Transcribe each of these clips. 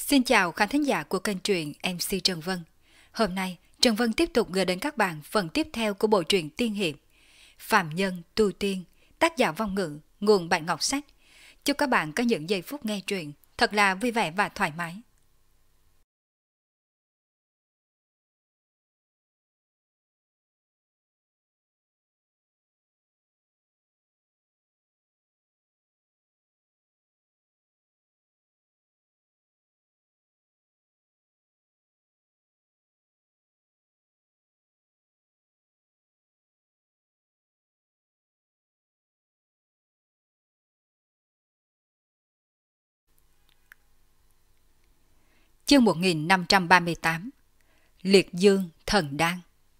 Xin chào khán thính giả của kênh truyện MC Trần Vân. Hôm nay, Trần Vân tiếp tục gửi đến các bạn phần tiếp theo của bộ truyện tiên hiệp Phàm Nhân Tu Tiên, tác giả Vong Ngữ, nguồn Bạch Ngọc Sách. Chúc các bạn có những giây phút nghe truyện thật là vui vẻ và thoải mái. Chương 1538 Liệt Dương Thần Đan.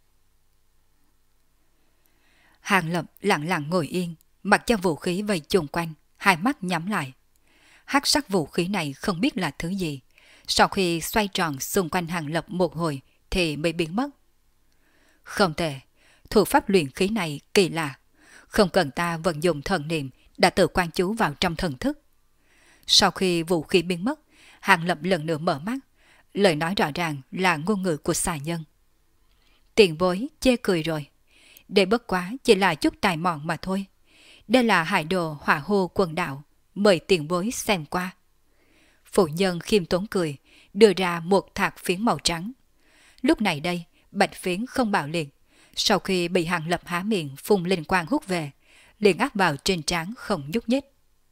Hàng Lập lặng lặng ngồi yên, mặc cho vũ khí vây chung quanh, hai mắt nhắm lại. Hắc sắc vũ khí này không biết là thứ gì, sau khi xoay tròn xung quanh Hàng Lập một hồi thì mới biến mất. Không tệ, thủ pháp luyện khí này kỳ lạ, không cần ta vận dụng thần niệm đã tự quan chú vào trong thần thức. Sau khi vũ khí biến mất, Hàng Lập lần nữa mở mắt, lời nói rõ ràng là ngôn ngữ của xà nhân. Tiền bối chê cười rồi, để bất quá chỉ là chút tài mọn mà thôi. Đây là hải đồ hỏa hô quần đạo, mời tiền bối xem qua. Phụ nhân khiêm tốn cười, đưa ra một thạc phiến màu trắng. Lúc này đây, bạch phiến không bạo liệt, sau khi bị Hàng Lập há miệng phun linh quang hút về, liền áp vào trên trán không nhúc nhích.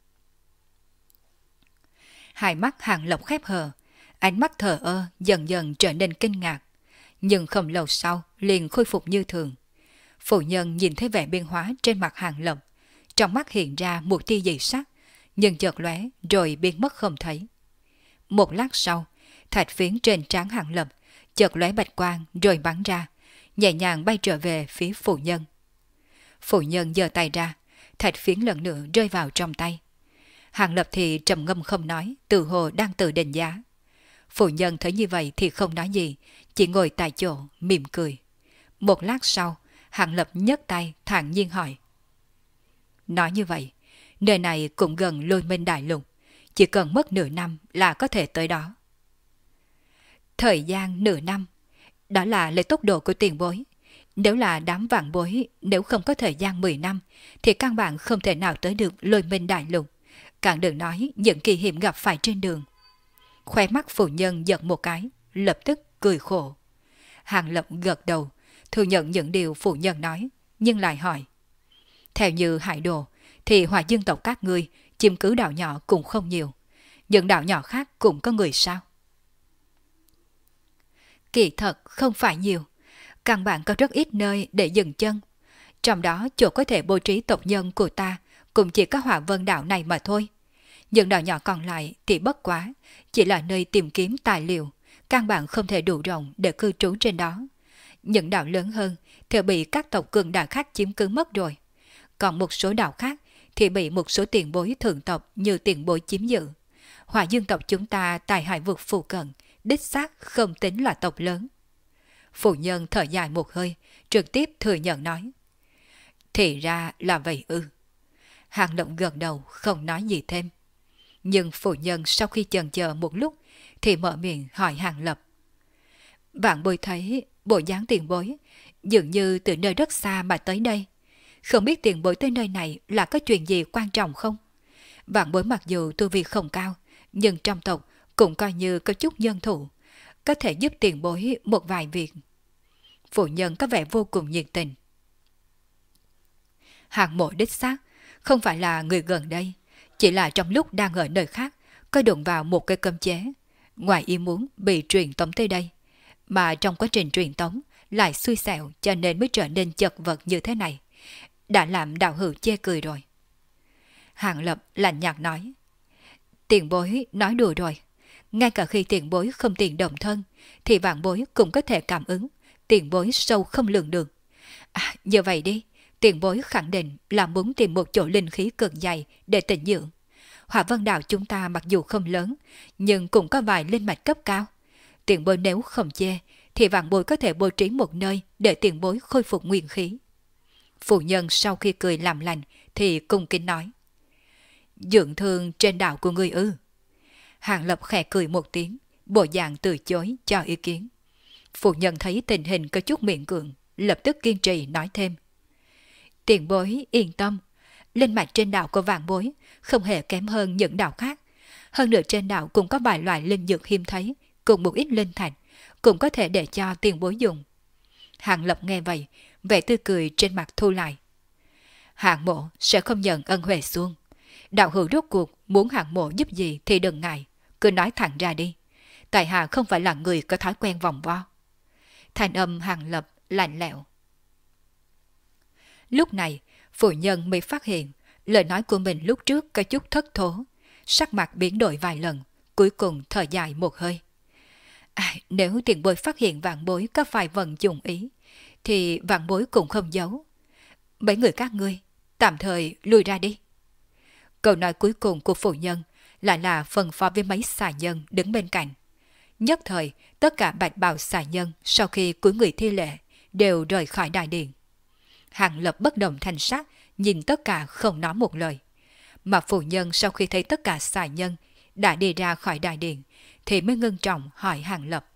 Hai mắt Hàng Lập khép hờ, ánh mắt thờ ơ dần dần trở nên kinh ngạc, nhưng không lâu sau liền khôi phục như thường. Phụ nhân nhìn thấy vẻ biến hóa trên mặt Hàng Lập, trong mắt hiện ra một tia dị sắc, nhưng chợt lóe rồi biến mất không thấy. Một lát sau, thạch phiến trên trán Hàng Lập chợt lóe bạch quang rồi bắn ra, nhẹ nhàng bay trở về phía phụ nhân. Phụ nhân giơ tay ra, thạch phiến lần nữa rơi vào trong tay. Hàng Lập thì trầm ngâm không nói, tự hồ đang tự định giá. Phụ nhân thấy như vậy thì không nói gì, chỉ ngồi tại chỗ mỉm cười. Một lát sau, Hàng Lập nhấc tay thản nhiên hỏi: nói như vậy, nơi này cũng gần Lôi Minh Đại Lục, chỉ cần mất nửa năm là có thể tới đó. Thời gian nửa năm, đó là lấy tốc độ của tiền bối. Nếu là đám vạn bối, nếu không có thời gian 10 năm, thì căn bản không thể nào tới được Lôi Minh Đại Lục. Càng đừng nói những kỳ hiểm gặp phải trên đường. Khóe mắt phụ nhân giật một cái, lập tức cười khổ. Hàng Lập gật đầu, thừa nhận những điều phụ nhân nói, nhưng lại hỏi: theo như hải đồ, thì Hỏa Dương tộc các ngươi chiếm cứ đảo nhỏ cũng không nhiều. Những đảo nhỏ khác cũng có người sao? Kỳ thật không phải nhiều, căn bản có rất ít nơi để dừng chân. Trong đó chỗ có thể bố trí tộc nhân của ta cũng chỉ có Hỏa Vân đảo này mà thôi. Những đảo nhỏ còn lại thì bất quá, chỉ là nơi tìm kiếm tài liệu, căn bản không thể đủ rộng để cư trú trên đó. Những đảo lớn hơn thì bị các tộc cường đại khác chiếm cứ mất rồi. Còn một số đảo khác thì bị một số tiền bối thượng tộc như tiền bối chiếm giữ. Hỏa Dương tộc chúng ta tại hải vực phụ cận, đích xác không tính là tộc lớn. Phụ nhân thở dài một hơi, trực tiếp thừa nhận nói: thì ra là vậy ư. Hàng Lập gật đầu không nói gì thêm. Nhưng phụ nhân sau khi chần chờ một lúc thì mở miệng hỏi Hàng Lập: bạn bối thấy bộ dáng tiền bối dường như từ nơi rất xa mà tới đây. Không biết tiền bối tới nơi này là có chuyện gì quan trọng không? Bạn bối mặc dù tu vi không cao, nhưng trong tộc cũng coi như có chút nhân thủ, có thể giúp tiền bối một vài việc. Phụ nhân có vẻ vô cùng nhiệt tình. Hàng Mộ đích xác không phải là người gần đây, chỉ là trong lúc đang ở nơi khác có đụng vào một cái cấm chế, ngoài ý muốn bị truyền tống tới đây, mà trong quá trình truyền tống lại xui xẻo cho nên mới trở nên chật vật như thế này, đã làm đạo hữu chê cười rồi. Hàng Lập lạnh nhạt nói: tiền bối nói đùa rồi, ngay cả khi tiền bối không tiền đồng thân thì vạn bối cũng có thể cảm ứng tiền bối sâu không lường được. Như vậy đi, tiền bối khẳng định là muốn tìm một chỗ linh khí cực dày để tịnh dưỡng. Hỏa Vân đảo chúng ta mặc dù không lớn, nhưng cũng có vài linh mạch cấp cao. Tiền bối nếu không chê, thì vạn bối có thể bố trí một nơi để tiền bối khôi phục nguyên khí. Phụ nhân sau khi cười làm lành thì cung kính nói: dưỡng thương trên đảo của ngươi ư? Hàng Lập khẽ cười một tiếng, bộ dạng từ chối cho ý kiến. Phụ nhân thấy tình hình có chút miễn cưỡng, lập tức kiên trì nói thêm. Tiền bối yên tâm, linh mạch trên đảo của vạn bối không hề kém hơn những đảo khác. Hơn nữa trên đảo cũng có vài loại linh dược hiếm thấy, cùng một ít linh thạch, cũng có thể để cho tiền bối dùng. Hàng Lập nghe vậy, vẻ tươi cười trên mặt thu lại. Hạng mộ sẽ không nhận ân huệ xuông. Đạo hữu rốt cuộc muốn hạng mộ giúp gì thì đừng ngại, cứ nói thẳng ra đi. Tại hạ không phải là người có thói quen vòng vo. Thanh âm Hàng Lập lạnh lẽo. Lúc này, phụ nhân mới phát hiện lời nói của mình lúc trước có chút thất thố, sắc mặt biến đổi vài lần, cuối cùng thở dài một hơi. Nếu tiền bối phát hiện vạn bối có phải vận dụng ý, thì vạn bối cũng không giấu. Mấy người các ngươi, tạm thời lui ra đi. Câu nói cuối cùng của phụ nhân lại là phân phó với mấy xà nhân đứng bên cạnh. Nhất thời, tất cả bạch bào xà nhân sau khi cúi người thi lễ đều rời khỏi đại điện. Hàng Lập bất động thanh sắc, nhìn tất cả không nói một lời. Mà phụ nhân sau khi thấy tất cả xà nhân đã đi ra khỏi đại điện, thì mới ngưng trọng hỏi Hàng Lập.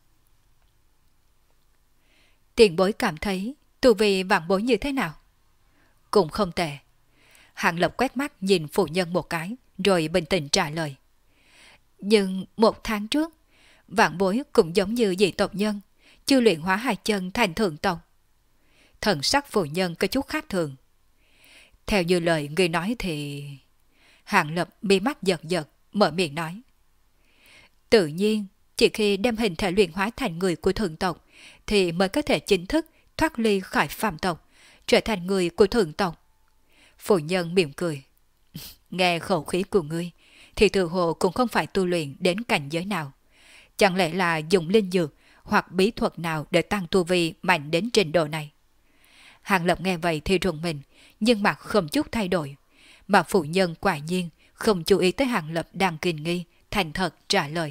Tiền bối cảm thấy tu vi vạn bối như thế nào? Cũng không tệ. Hàng Lập quét mắt nhìn phụ nhân một cái, rồi bình tĩnh trả lời. Nhưng 1 tháng trước, vạn bối cũng giống như dị tộc nhân, chưa luyện hóa 2 chân thành thượng tộc. Thần sắc phụ nhân có chút khác thường. Theo như lời người nói thì... Hàng Lập mi mắt giật giật, mở miệng nói. Tự nhiên, chỉ khi đem hình thể luyện hóa thành người của thượng tộc, thì mới có thể chính thức thoát ly khỏi phàm tộc, trở thành người của thượng tộc. Phụ nhân mỉm cười. Nghe khẩu khí của ngươi, thì tự hồ cũng không phải tu luyện đến cảnh giới nào. Chẳng lẽ là dùng linh dược hoặc bí thuật nào để tăng tu vi mạnh đến trình độ này? Hàng Lập nghe vậy thì rùng mình, nhưng mặt không chút thay đổi. Mà phụ nhân quả nhiên không chú ý tới Hàng Lập đang kinh nghi, thành thật trả lời.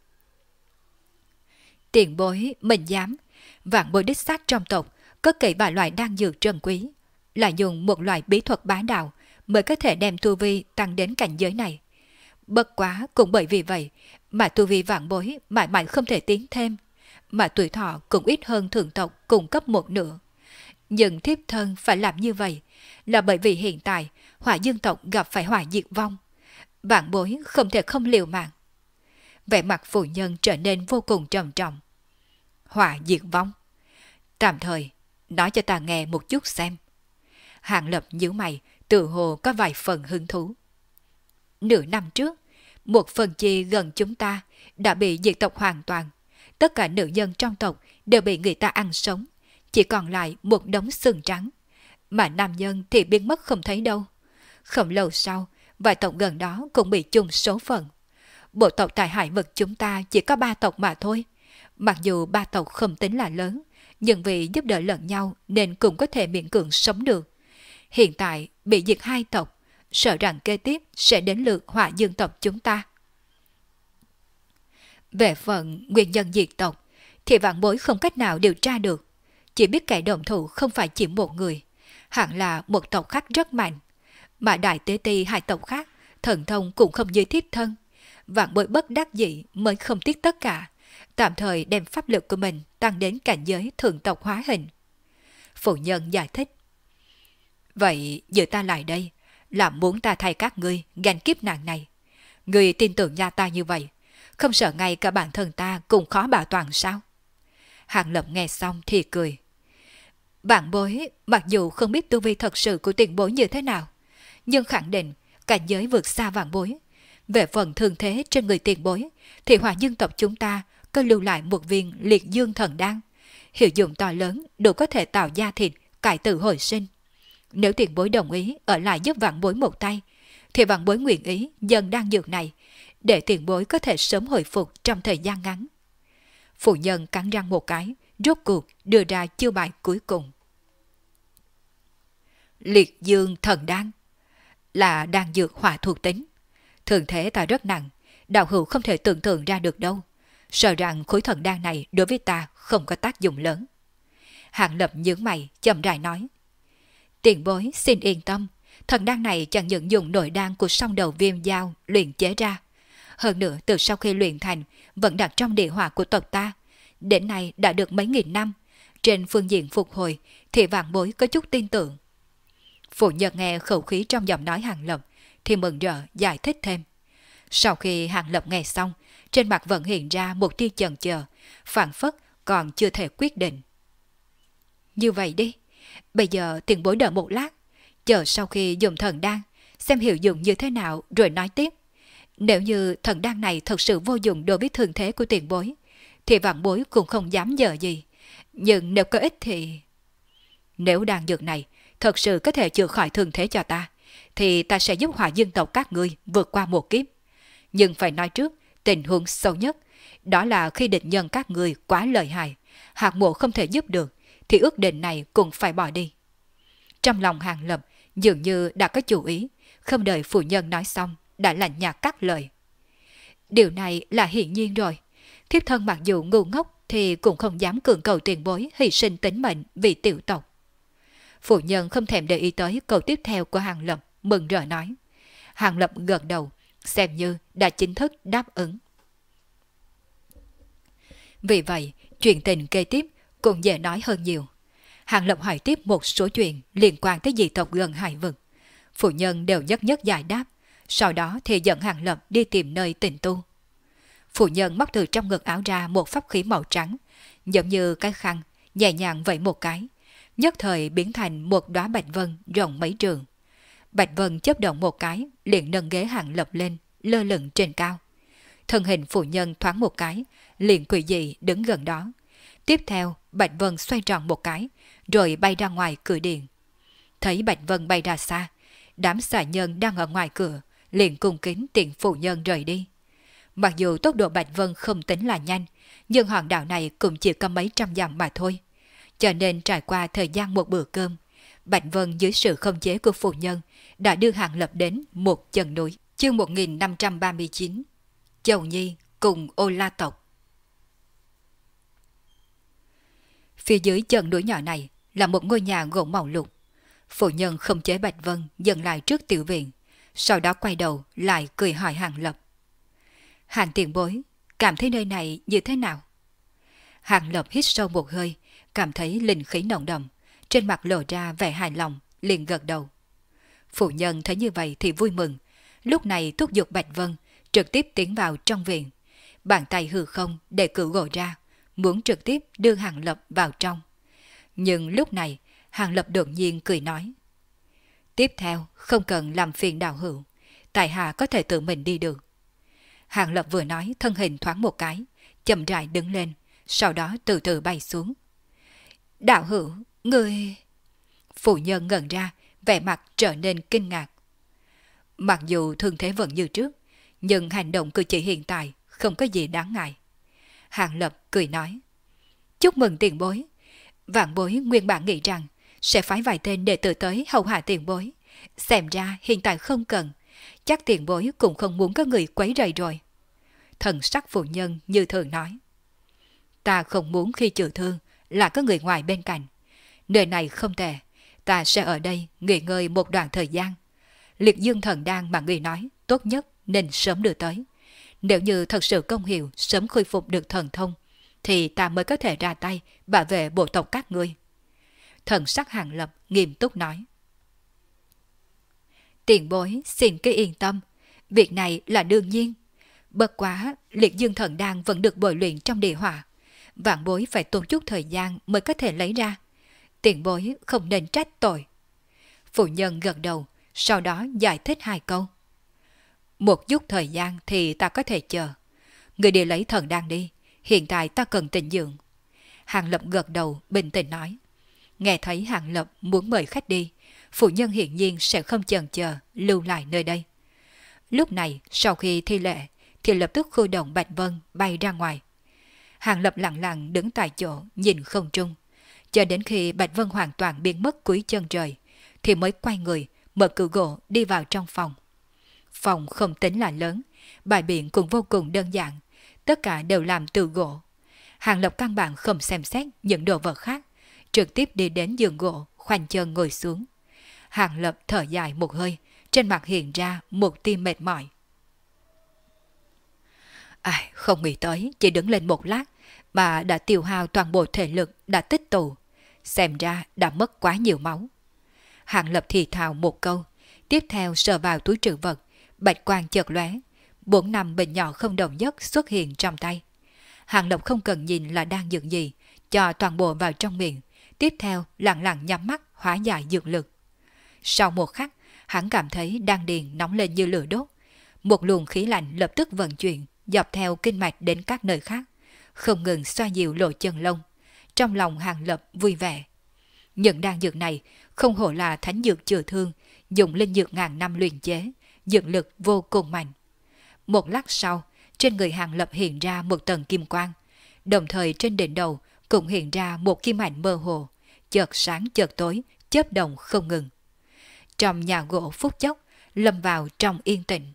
Tiền bối mình dám, vạn bối đích xác trong tộc cất kỹ vài loại đan dược trân quý, là dùng một loại bí thuật bá đạo mới có thể đem tu vi tăng đến cảnh giới này. Bất quá cũng bởi vì vậy mà tu vi vạn bối mãi mãi không thể tiến thêm, mà tuổi thọ cũng ít hơn thượng tộc cung cấp 1/2. Nhưng thiếp thân phải làm như vậy là bởi vì hiện tại Hỏa Dương tộc gặp phải hỏa diệt vong, vạn bối không thể không liều mạng. Vẻ mặt phụ nhân trở nên vô cùng trầm trọng. Hỏa diệt vong? Tạm thời, nói cho ta nghe một chút xem. Hàng Lập nhíu mày, tự hồ có vài phần hứng thú. Nửa năm trước, 1/3 gần chúng ta đã bị diệt tộc hoàn toàn. Tất cả nữ nhân trong tộc đều bị người ta ăn sống, chỉ còn lại một đống xương trắng. Mà nam nhân thì biến mất không thấy đâu. Không lâu sau, vài tộc gần đó cũng bị chung số phận. Bộ tộc tại hải vực chúng ta chỉ có 3 tộc mà thôi. Mặc dù 3 tộc không tính là lớn, nhưng vì giúp đỡ lẫn nhau nên cũng có thể miễn cưỡng sống được. Hiện tại bị diệt 2 tộc, sợ rằng kế tiếp sẽ đến lượt Hỏa Dương tộc chúng ta. Về phần nguyên nhân diệt tộc thì vạn bối không cách nào điều tra được. Chỉ biết kẻ động thủ không phải chỉ một người, hẳn là một tộc khác rất mạnh. Mà đại tế ti 2 tộc khác, thần thông cũng không như thiếp thân. Vạn bối bất đắc dĩ mới không tiếc tất cả, tạm thời đem pháp lực của mình tăng đến cảnh giới thượng tộc hóa hình. Phụ nhân giải thích. Vậy giờ ta lại đây là muốn ta thay các ngươi gánh kiếp nạn này. Ngươi tin tưởng nha ta như vậy, không sợ ngay cả bản thân ta cũng khó bảo toàn sao? Hàng Lập nghe xong thì cười. Vạn bối mặc dù không biết tu vi thật sự của tiền bối như thế nào, nhưng khẳng định cảnh giới vượt xa vạn bối. Về phần thương thế trên người tiền bối thì Hỏa Dương tộc chúng ta có lưu lại một viên liệt dương thần đan, hiệu dụng to lớn, đủ có thể tạo da thịt, cải tử hồi sinh. Nếu tiền bối đồng ý ở lại giúp vạn bối một tay, thì vạn bối nguyện ý dần đan dược này, để tiền bối có thể sớm hồi phục trong thời gian ngắn. Phụ nhân cắn răng một cái, rốt cuộc đưa ra chiêu bài cuối cùng. Liệt dương thần đan là đan dược hỏa thuộc tính. Thường thế ta rất nặng, đạo hữu không thể tưởng tượng ra được đâu. Sợ rằng khối thần đan này đối với ta không có tác dụng lớn. Hàng Lập nhướng mày, chậm rãi nói. Tiền bối xin yên tâm, thần đan này chẳng những dùng nội đan của song đầu viêm dao luyện chế ra. Hơn nữa từ sau khi luyện thành vẫn đặt trong địa hỏa của tộc ta. Đến nay đã được mấy nghìn năm. Trên phương diện phục hồi thì vạn bối có chút tin tưởng. Phụ nhân nghe khẩu khí trong giọng nói Hàng Lập thì mừng rỡ giải thích thêm. Sau khi Hàng Lập nghe xong, trên mặt vẫn hiện ra một tia chần chờ, phảng phất còn chưa thể quyết định. Như vậy đi, bây giờ tiền bối đợi một lát, chờ sau khi dùng thần đan, xem hiệu dụng như thế nào rồi nói tiếp. Nếu như thần đan này thật sự vô dụng đối với thương thế của tiền bối, thì vạn bối cũng không dám dở gì. Nhưng nếu có ích thì... Nếu đan dược này thật sự có thể chữa khỏi thương thế cho ta, thì ta sẽ giúp Hỏa Dương tộc các ngươi vượt qua một kiếp. Nhưng phải nói trước, tình huống xấu nhất, đó là khi địch nhân các ngươi quá lợi hại, hạt mộ không thể giúp được, thì ước định này cũng phải bỏ đi. Trong lòng Hàng Lập dường như đã có chủ ý, không đợi phụ nhân nói xong, đã lạnh nhạt cắt lời. Điều này là hiển nhiên rồi. Thiếp thân mặc dù ngu ngốc thì cũng không dám cường cầu tiền bối hy sinh tính mệnh vì tiểu tộc. Phụ nhân không thèm để ý tới câu tiếp theo của Hàng Lập, mừng rỡ nói. Hàng Lập gật đầu, xem như đã chính thức đáp ứng. Vì vậy, chuyện tình kế tiếp cũng dễ nói hơn nhiều. Hàng Lập hỏi tiếp một số chuyện liên quan tới dị tộc gần hải vực. Phụ nhân đều nhất nhất giải đáp, sau đó thì dẫn Hàng Lập đi tìm nơi tịnh tu. Phụ nhân móc từ trong ngực áo ra một pháp khí màu trắng, giống như cái khăn, nhẹ nhàng vẫy một cái, nhất thời biến thành một đóa bạch vân rộng mấy trường. Bạch vân chớp động một cái, liền nâng ghế Hàng Lập lên, lơ lửng trên cao. Thân hình phụ nhân thoáng một cái, liền quỷ dị đứng gần đó. Tiếp theo, bạch vân xoay tròn một cái, rồi bay ra ngoài cửa điện. Thấy bạch vân bay ra xa, đám xà nhân đang ở ngoài cửa, liền cung kính tiện phụ nhân rời đi. Mặc dù tốc độ bạch vân không tính là nhanh, nhưng hòn đảo này cũng chỉ có mấy trăm dặm mà thôi. Cho nên trải qua thời gian một bữa cơm, bạch vân dưới sự khống chế của phụ nhân đã đưa Hàng Lập đến một chân núi. Chương 1539 Châu Nhi cùng Ô La tộc. Phía dưới chân núi nhỏ này là một ngôi nhà gỗ màu lục. Phụ nhân khống chế bạch vân dừng lại trước tiểu viện, sau đó quay đầu lại cười hỏi Hàng Lập. Hàng tiền bối, cảm thấy nơi này như thế nào? Hàng Lập hít sâu một hơi, cảm thấy linh khí nồng đậm, trên mặt lộ ra vẻ hài lòng, liền gật đầu. Phụ nhân thấy như vậy thì vui mừng, lúc này thúc giục bạch vân trực tiếp tiến vào trong viện, bàn tay hư không để cử gỗ ra, muốn trực tiếp đưa Hàng Lập vào trong. Nhưng lúc này, Hàng Lập đột nhiên cười nói. Tiếp theo, không cần làm phiền đạo hữu, tại hạ có thể tự mình đi được. Hàng Lập vừa nói, thân hình thoáng một cái, chậm rãi đứng lên, sau đó từ từ bay xuống. Đạo hữu, người... Phụ nhân ngẩn ra, vẻ mặt trở nên kinh ngạc. Mặc dù thương thế vẫn như trước, nhưng hành động cử chỉ hiện tại không có gì đáng ngại. Hàng Lập cười nói. Chúc mừng tiền bối. Vạn bối nguyên bản nghĩ rằng sẽ phái vài tên đệ tử tới hầu hạ tiền bối. Xem ra hiện tại không cần, chắc tiền bối cũng không muốn có người quấy rầy rồi. Thần sắc phụ nhân như thường nói. Ta không muốn khi chữa thương là có người ngoài bên cạnh. Nơi này không tệ, ta sẽ ở đây nghỉ ngơi một đoạn thời gian. Liệt dương thần đan mà người nói tốt nhất nên sớm đưa tới. Nếu như thật sự công hiệu sớm khôi phục được thần thông, thì ta mới có thể ra tay bảo vệ bộ tộc các ngươi. Thần sắc Hàng Lập nghiêm túc nói. Tiền bối xin cứ yên tâm, việc này là đương nhiên. Bất quá, liệt dương thần đan vẫn được bồi luyện trong địa hỏa. Vạn bối phải tốn chút thời gian mới có thể lấy ra. Tiền bối không nên trách tội. Phụ nhân gật đầu, sau đó giải thích hai câu. Một chút thời gian thì ta có thể chờ. Người đi lấy thần đan đi, hiện tại ta cần tịnh dưỡng. Hàng Lập gật đầu bình tĩnh nói. Nghe thấy Hàng Lập muốn mời khách đi, phụ nhân hiển nhiên sẽ không chần chờ lưu lại nơi đây. Lúc này sau khi thi lễ thì lập tức khôi động bạch vân bay ra ngoài. Hàng Lập lặng lặng đứng tại chỗ nhìn không trung, cho đến khi bạch vân hoàn toàn biến mất cuối chân trời thì mới quay người mở cửa gỗ đi vào trong phòng. Phòng không tính là lớn, bài biện cũng vô cùng đơn giản, tất cả đều làm từ gỗ. Hàng Lập căn bản không xem xét những đồ vật khác, trực tiếp đi đến giường gỗ, khoanh chân ngồi xuống. Hàng Lập thở dài một hơi, trên mặt hiện ra một tia mệt mỏi. Ai, không nghĩ tới, chỉ đứng lên một lát mà đã tiêu hao toàn bộ thể lực đã tích tụ. Xem ra đã mất quá nhiều máu. Hàng Lập thì thào một câu, tiếp theo sờ vào túi trữ vật, bạch quang chợt lóe, 4-5 bình nhỏ không đồng nhất xuất hiện trong tay. Hàng Lập không cần nhìn là đang dược gì, cho toàn bộ vào trong miệng, tiếp theo lặng lặng nhắm mắt hóa giải dược lực. Sau một khắc, hắn cảm thấy đan điền nóng lên như lửa đốt. Một luồng khí lạnh lập tức vận chuyển, dọc theo kinh mạch đến các nơi khác, không ngừng xoa dịu lỗ chân lông. Trong lòng Hàng Lập vui vẻ. Những đan dược này không hổ là thánh dược chữa thương, dùng linh dược ngàn năm luyện chế, dược lực vô cùng mạnh. Một lát sau, trên người Hàng Lập hiện ra một tầng kim quang, đồng thời trên đỉnh đầu cũng hiện ra một kim ảnh mơ hồ, chợt sáng chợt tối, chớp động không ngừng. Trong nhà gỗ phút chốc, lâm vào trong yên tĩnh.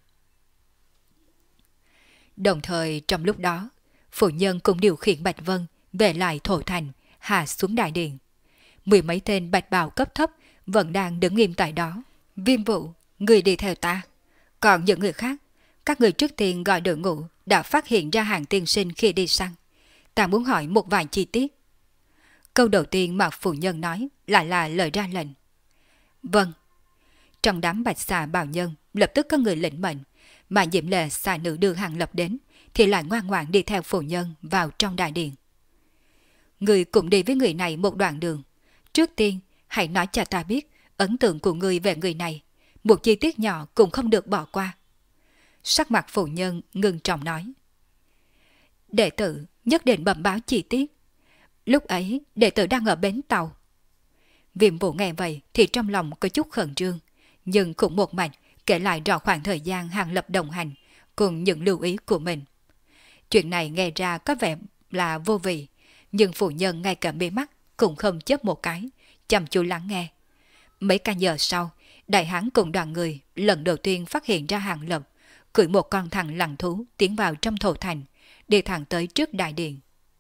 Đồng thời trong lúc đó, phụ nhân cũng điều khiển Bạch Vân về lại thổ thành, hạ xuống đại điện. 10 mấy tên bạch bào cấp thấp vẫn đang đứng nghiêm tại đó. Viêm Vũ, người đi theo ta. Còn những người khác, các người trước tiên gọi đội ngũ đã phát hiện ra Hàng tiên sinh khi đi săn. Ta muốn hỏi một vài chi tiết. Câu đầu tiên mà phụ nhân nói lại là lời ra lệnh. Vâng. Trong đám bạch xà bào nhân lập tức có người lĩnh mệnh, mà Diễm Lệ xà nữ đưa Hàng Lập đến thì lại ngoan ngoãn đi theo phụ nhân vào trong đại điện. Người cũng đi với người này một đoạn đường. Trước tiên, hãy nói cho ta biết ấn tượng của người về người này. Một chi tiết nhỏ cũng không được bỏ qua. Sắc mặt phụ nhân ngưng trọng nói. Đệ tử nhất định bẩm báo chi tiết. Lúc ấy, đệ tử đang ở bến tàu. Viêm Vũ nghe vậy thì trong lòng có chút khẩn trương, nhưng cũng một mạch kể lại rõ khoảng thời gian Hàng Lập đồng hành cùng những lưu ý của mình. Chuyện này nghe ra có vẻ là vô vị, nhưng phụ nhân ngay cả mí mắt cũng không chớp một cái, chăm chú lắng nghe. Mấy canh giờ sau, đại hán cùng đoàn người lần đầu tiên phát hiện ra Hàng Lập cưỡi một con thằn lằn thú tiến vào trong thổ thành, đi thẳng tới trước đại điện.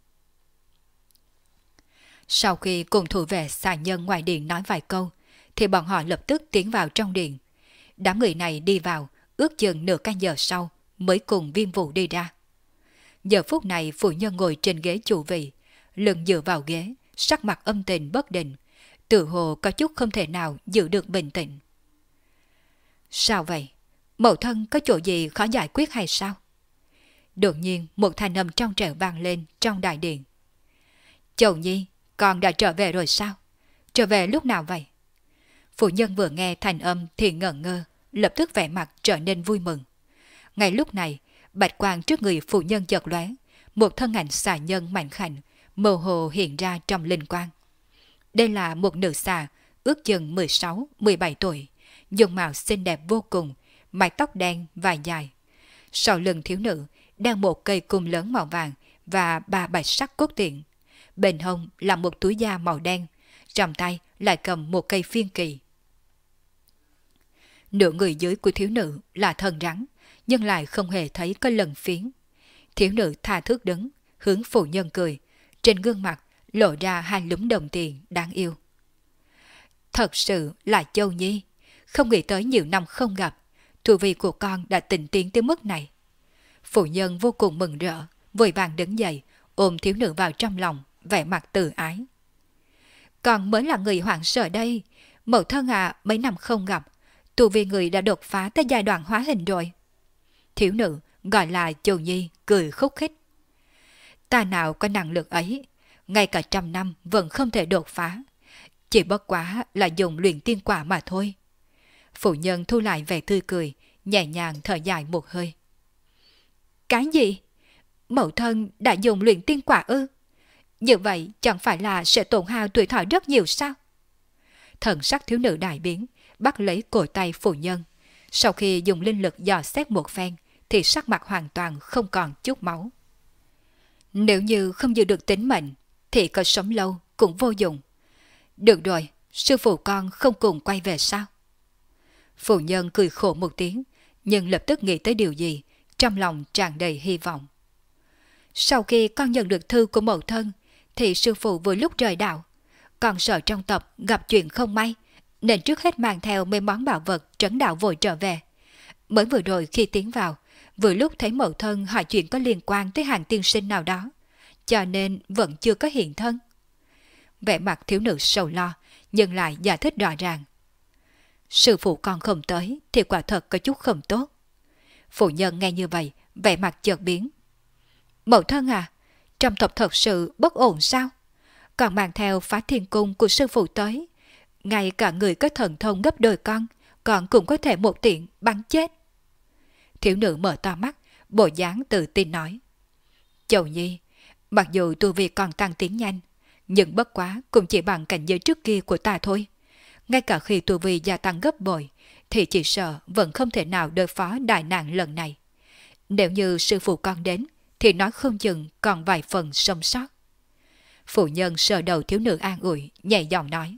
Sau khi cùng thủ vệ xà nhân ngoài điện nói vài câu, thì bọn họ lập tức tiến vào trong điện. Đám người này đi vào, ước chừng nửa canh giờ sau mới cùng Viêm Vũ đi ra. Giờ phút này phụ nhân ngồi trên ghế chủ vị, lưng dựa vào ghế, sắc mặt âm tình bất định, tự hồ có chút không thể nào giữ được bình tĩnh. Sao vậy? Mẫu thân có chỗ gì khó giải quyết hay sao? Đột nhiên một thanh âm trong trẻo vang lên trong đại điện. Chầu Nhi, con đã trở về rồi sao? Trở về lúc nào vậy? Phụ nhân vừa nghe thanh âm thì ngẩn ngơ, lập tức vẻ mặt trở nên vui mừng. Ngay lúc này, bạch quang trước người phụ nhân chợt lóe, một thân ảnh xà nhân mảnh khảnh, mơ hồ hiện ra trong linh quang. Đây là một nữ xà, ước chừng 16-17 tuổi, dung mạo xinh đẹp vô cùng, mái tóc đen và dài. Sau lưng thiếu nữ đang một cây cung lớn màu vàng và 3 bạch sắc cốt tiện. Bên hông là một túi da màu đen, trong tay lại cầm một cây phiên kỳ. Nửa người dưới của thiếu nữ là thân rắn, nhưng lại không hề thấy có lần phiến. Thiếu nữ tha thước đứng, hướng phụ nhân cười, trên gương mặt lộ ra 2 lúm đồng tiền đáng yêu. Thật sự là Châu Nhi, không nghĩ tới nhiều năm không gặp, tu vi của con đã tinh tiến tới mức này. Phụ nhân vô cùng mừng rỡ, vội vàng đứng dậy, ôm thiếu nữ vào trong lòng, vẻ mặt từ ái. Con mới là người hoảng sợ đây, mẫu thân à, mấy năm không gặp, tu vi người đã đột phá tới giai đoạn hóa hình rồi. Thiếu nữ gọi là Châu Nhi cười khúc khích. Ta nào có năng lực ấy, ngay cả 100 năm vẫn không thể đột phá, chỉ bất quá là dùng luyện tiên quả mà thôi. Phụ nhân thu lại vẻ tươi cười, nhẹ nhàng thở dài một hơi. Cái gì? Mẫu thân đã dùng luyện tiên quả ư? Như vậy chẳng phải là sẽ tổn hao tuổi thọ rất nhiều sao? Thần sắc thiếu nữ đại biến, bắt lấy cổ tay phụ nhân. Sau khi dùng linh lực dò xét một phen, thì sắc mặt hoàn toàn không còn chút máu. Nếu như không giữ được tính mệnh, thì có sống lâu cũng vô dụng. Được rồi, sư phụ con không cùng quay về sao? Phụ nhân cười khổ một tiếng, nhưng lập tức nghĩ tới điều gì, trong lòng tràn đầy hy vọng. Sau khi con nhận được thư của mẫu thân, thì sư phụ vừa lúc rời đạo. Con sợ trong tập gặp chuyện không may, nên trước hết mang theo mấy món bảo vật trấn đạo vội trở về. Mới vừa rồi khi tiến vào, vừa lúc thấy mẫu thân hỏi chuyện có liên quan tới hàng tiên sinh nào đó, cho nên vẫn chưa có hiện thân. Vẻ mặt thiếu nữ sầu lo, nhưng lại giải thích rõ ràng. Sư phụ con không tới thì quả thật có chút không tốt. Phụ nhân nghe như vậy, vẻ mặt chợt biến. Mẫu thân à, trong tộc thật sự bất ổn sao? Còn mang theo Phá Thiên Cung của sư phụ tới, ngay cả người có thần thông gấp đôi con cũng có thể một tiện bắn chết. Thiếu nữ mở to mắt, bộ dáng tự tin nói. Chầu nhi, mặc dù tu vi còn tăng tiến nhanh, nhưng bất quá cũng chỉ bằng cảnh giới trước kia của ta thôi. Ngay cả khi tu vi gia tăng gấp bội, thì chỉ sợ vẫn không thể nào đối phó đại nạn lần này. Nếu như sư phụ con đến, thì nói không chừng còn vài phần sống sót. Phụ nhân sờ đầu thiếu nữ an ủi, nhẹ giọng nói.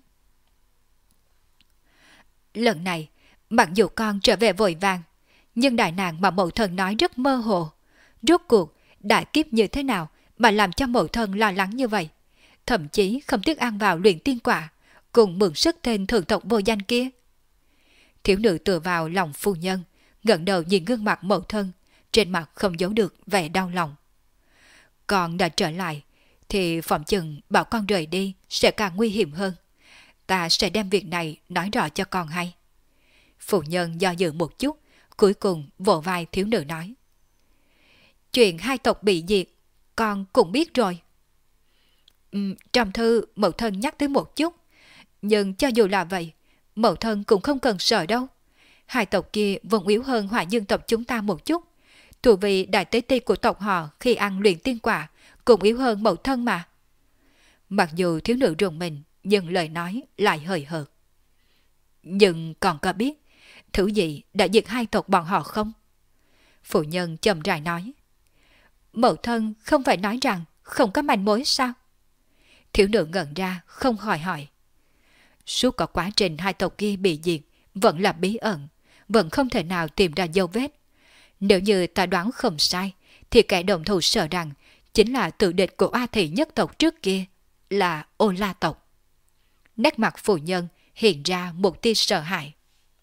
Lần này, mặc dù con trở về vội vàng, nhưng đại nạn mà mẫu thân nói rất mơ hồ. Rốt cuộc, đại kiếp như thế nào mà làm cho mẫu thân lo lắng như vậy? Thậm chí không tiếc ăn vào luyện tiên quả, cùng mượn sức tên thượng tộc vô danh kia. Thiếu nữ tựa vào lòng phu nhân, ngẩng đầu nhìn gương mặt mẫu thân, trên mặt không giấu được vẻ đau lòng. Con đã trở lại, thì phỏng chừng bảo con rời đi sẽ càng nguy hiểm hơn. Ta sẽ đem việc này nói rõ cho con hay. Phụ nhân do dự một chút, cuối cùng vỗ vai thiếu nữ nói. Chuyện hai tộc bị diệt, con cũng biết rồi. Trong thư mẫu thân nhắc tới một chút, nhưng cho dù là vậy, mẫu thân cũng không cần sợ đâu. Hai tộc kia vẫn yếu hơn Hỏa Dương tộc chúng ta một chút. Thủ vị đại tế ti của tộc họ khi ăn luyện tiên quả cũng yếu hơn mẫu thân mà. Mặc dù thiếu nữ rùng mình, nhưng lời nói lại hơi hợt. Nhưng còn có biết thứ gì đã diệt hai tộc bọn họ không? Phụ nhân chậm rãi nói. Mẫu thân không phải nói rằng không có manh mối sao? Thiếu nữ ngẩn ra không khỏi hỏi. Suốt cả quá trình hai tộc kia bị diệt vẫn là bí ẩn, vẫn không thể nào tìm ra dấu vết. Nếu như ta đoán không sai, thì kẻ đồng thủ sợ rằng chính là tự địch của A Thị nhất tộc trước kia, là Ô La tộc. Nét mặt phụ nhân hiện ra một tia sợ hãi.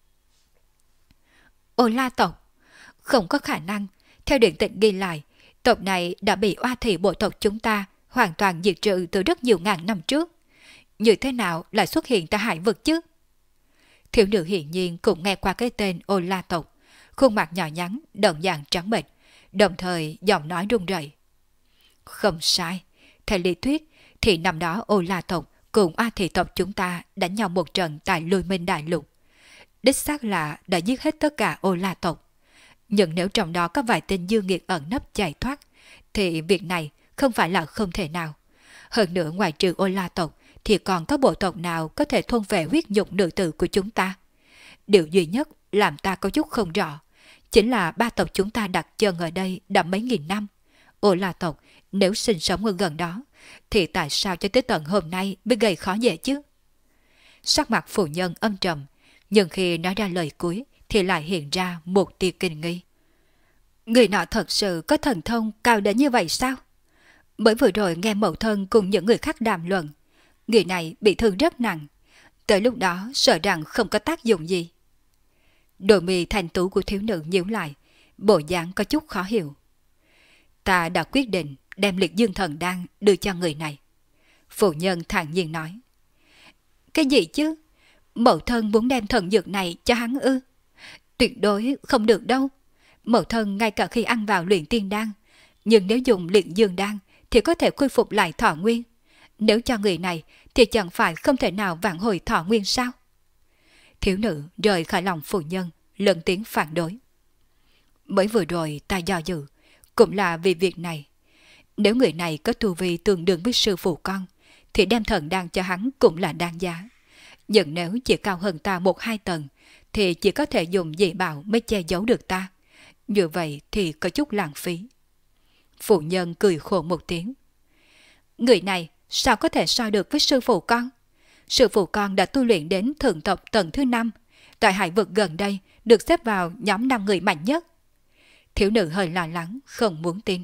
Ô La tộc? Không có khả năng, theo điển tịch ghi lại, tộc này đã bị Oa Thị bộ tộc chúng ta hoàn toàn diệt trừ từ rất nhiều ngàn năm trước. Như thế nào lại xuất hiện tại hải vực chứ? Thiếu nữ hiển nhiên cũng nghe qua cái tên Ô La tộc, khuôn mặt nhỏ nhắn, đồng dạng trắng bệch, đồng thời giọng nói run rẩy. Không sai, theo lý thuyết thì năm đó Ô La tộc cùng A Thị tộc chúng ta đánh nhau một trận tại Lôi Minh Đại Lục. Đích xác là đã giết hết tất cả Ô La tộc. Nhưng nếu trong đó có vài tên dư nghiệt ẩn nấp chạy thoát, thì việc này không phải là không thể nào. Hơn nữa ngoài trừ Ô La tộc, thì còn có bộ tộc nào có thể thôn vệ huyết nhục nữ tử của chúng ta? Điều duy nhất làm ta có chút không rõ, chính là ba tộc chúng ta đặt chân ở đây đã mấy nghìn năm. Ô La tộc nếu sinh sống ở gần đó, thì tại sao cho tới tận hôm nay mới gây khó dễ chứ? Sắc mặt phụ nhân âm trầm, nhưng khi nói ra lời cuối thì lại hiện ra một tia kinh nghi. Người nọ thật sự có thần thông cao đến như vậy sao? Mới vừa rồi nghe mẫu thân cùng những người khác đàm luận, người này bị thương rất nặng, tới lúc đó sợ rằng không có tác dụng gì. Đôi mi thanh tú của thiếu nữ nhíu lại, bộ dáng có chút khó hiểu. Ta đã quyết định đem liệt dương thần đan đưa cho người này. Phụ nhân thản nhiên nói. Cái gì chứ? Mẫu thân muốn đem thần dược này cho hắn ư? Tuyệt đối không được đâu. Mẫu thân ngay cả khi ăn vào luyện tiên đan, nhưng nếu dùng luyện dương đan thì có thể khôi phục lại thọ nguyên. Nếu cho người này thì chẳng phải không thể nào vãn hồi thọ nguyên sao? Thiếu nữ rời khỏi lòng phụ nhân, lớn tiếng phản đối. Mới vừa rồi ta do dự, cũng là vì việc này. Nếu người này có tu vi tương đương với sư phụ con, thì đem thần đan cho hắn cũng là đáng giá. Nhưng nếu chỉ cao hơn ta 1-2 tầng, thì chỉ có thể dùng dị bảo mới che giấu được ta. Như vậy thì có chút lãng phí. Phụ nhân cười khổ một tiếng. Người này sao có thể so được với sư phụ con? Sư phụ con đã tu luyện đến thượng tộc tầng thứ 5, tại hải vực gần đây được xếp vào nhóm 5 người mạnh nhất. Thiếu nữ hơi lo lắng, không muốn tin.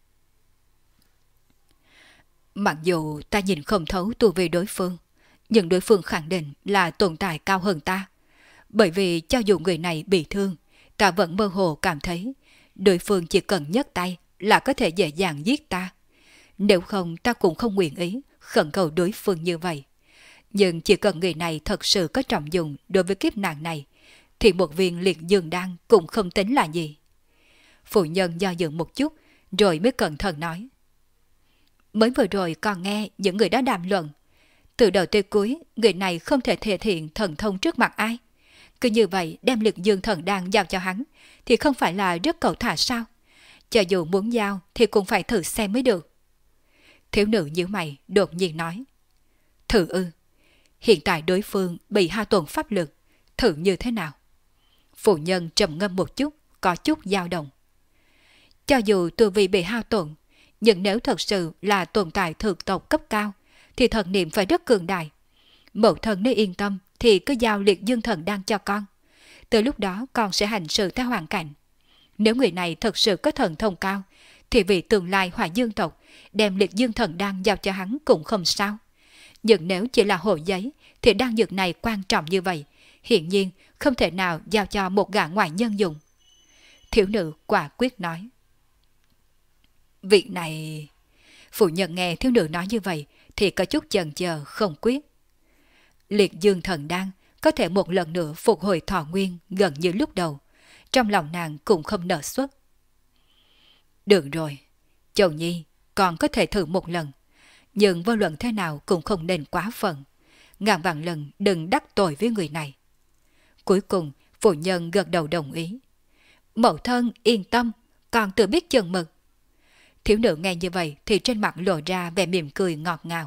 Mặc dù ta nhìn không thấu tu vi đối phương, nhưng đối phương khẳng định là tồn tại cao hơn ta. Bởi vì cho dù người này bị thương, ta vẫn mơ hồ cảm thấy đối phương chỉ cần nhấc tay là có thể dễ dàng giết ta. Nếu không ta cũng không nguyện ý khẩn cầu đối phương như vậy. Nhưng chỉ cần người này thật sự có trọng dụng đối với kiếp nạn này, thì một viên liệt dương đan cũng không tính là gì. Phụ nhân do dự một chút, rồi mới cẩn thận nói. Mới vừa rồi còn nghe những người đó đàm luận. Từ đầu tới cuối, người này không thể thể hiện thần thông trước mặt ai. Cứ như vậy đem liệt dương thần đan giao cho hắn, thì không phải là rất cẩu thả sao? Cho dù muốn giao thì cũng phải thử xem mới được. Thiếu nữ nhíu mày đột nhiên nói. Thử ư? Hiện tại đối phương bị hao tổn pháp lực, thử như thế nào? Phụ nhân trầm ngâm một chút, có chút dao động. Cho dù tu vi bị hao tổn, nhưng nếu thật sự là tồn tại thực tộc cấp cao, thì thần niệm phải rất cường đại. Mẫu thân nếu yên tâm thì cứ giao liệt dương thần đan cho con. Từ lúc đó con sẽ hành sự theo hoàn cảnh. Nếu người này thật sự có thần thông cao, thì vì tương lai Hỏa Dương tộc đem liệt dương thần đan giao cho hắn cũng không sao. Nhưng nếu chỉ là hồ giấy, thì đan dược này quan trọng như vậy, hiển nhiên không thể nào giao cho một gã ngoại nhân dùng. Thiếu nữ quả quyết nói. Việc này... Phụ nhân nghe thiếu nữ nói như vậy thì có chút chần chờ không quyết. Liệt dương thần đan có thể một lần nữa phục hồi thọ nguyên gần như lúc đầu. Trong lòng nàng cũng không nở xuất. Được rồi, Châu Nhi còn có thể thử một lần. Nhưng vô luận thế nào cũng không nên quá phận. Ngàn vạn lần đừng đắc tội với người này. Cuối cùng phụ nhân gật đầu đồng ý. Mẫu thân yên tâm, còn tự biết chừng mực. Thiếu nữ nghe như vậy thì trên mặt lộ ra vẻ mỉm cười ngọt ngào.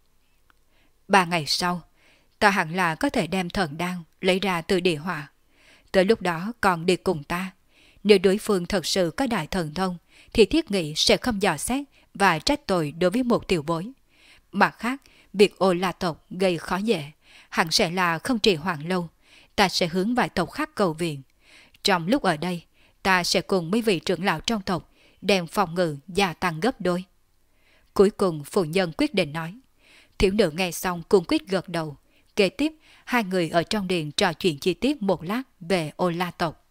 3 ngày sau, ta hẳn là có thể đem thần đan lấy ra từ địa hỏa. Tới lúc đó còn đi cùng ta. Nếu đối phương thật sự có đại thần thông, thì thiết nghĩ sẽ không dò xét và trách tội đối với một tiểu bối. Mặt khác, việc Ô La tộc gây khó dễ, hẳn sẽ là không trì hoãn lâu. Ta sẽ hướng vài tộc khác cầu viện. Trong lúc ở đây, ta sẽ cùng mấy vị trưởng lão trong tộc đem phòng ngự gia tăng gấp đôi. Cuối cùng phụ nhân quyết định nói. Thiếu nữ nghe xong cũng quyết gật đầu. Kế tiếp, hai người ở trong điện trò chuyện chi tiết một lát về Ô La tộc.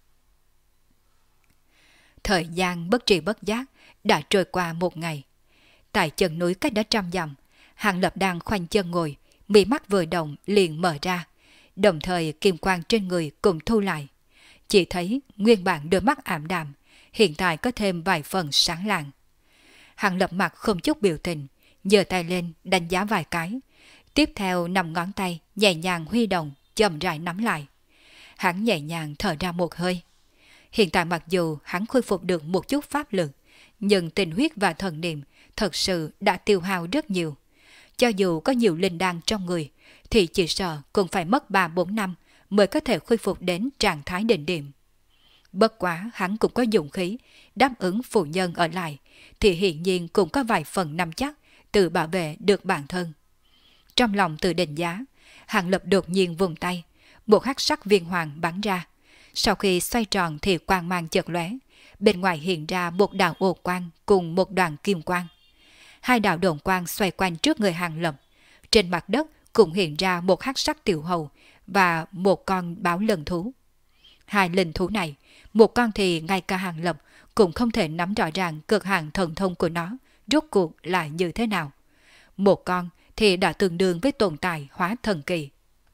Thời gian bất tri bất giác đã trôi qua một ngày. Tại chân núi cách đó 100 dặm, Hàng Lập đang khoanh chân ngồi, mí mắt vừa động liền mở ra, đồng thời kim quang trên người cũng thu lại. Chỉ thấy nguyên bản đôi mắt ảm đạm, hiện tại có thêm vài phần sáng lạng. Hàng Lập mặt không chút biểu tình, giơ tay lên đánh giá vài cái, tiếp theo 5 ngón tay nhẹ nhàng huy động, chậm rãi nắm lại. Hắn nhẹ nhàng thở ra một hơi. Hiện tại mặc dù hắn khôi phục được một chút pháp lực, nhưng tình huyết và thần niệm thật sự đã tiêu hao rất nhiều. Cho dù có nhiều linh đan trong người, thì chỉ sợ cũng phải mất 3-4 năm mới có thể khôi phục đến trạng thái đỉnh điểm. Bất quá hắn cũng có dụng khí, đáp ứng phụ nhân ở lại, thì hiển nhiên cũng có vài phần nắm chắc tự bảo vệ được bản thân. Trong lòng tự định giá, Hàng Lập đột nhiên vùng tay, một hắc sắc viên hoàng bắn ra. Sau khi xoay tròn thì quang mang chợt lóe, bên ngoài hiện ra một đạo ô quang cùng một đoàn kim quang. Hai đạo đồn quang xoay quanh trước người Hàng Lập. Trên mặt đất cũng hiện ra một hắc sắc tiểu hầu và một con báo lân thú. Hai linh thú này, một con thì ngay cả Hàng Lập cũng không thể nắm rõ ràng cực hạn thần thông của nó rốt cuộc là như thế nào. Một con thì đã tương đương với tồn tại hóa thần kỳ.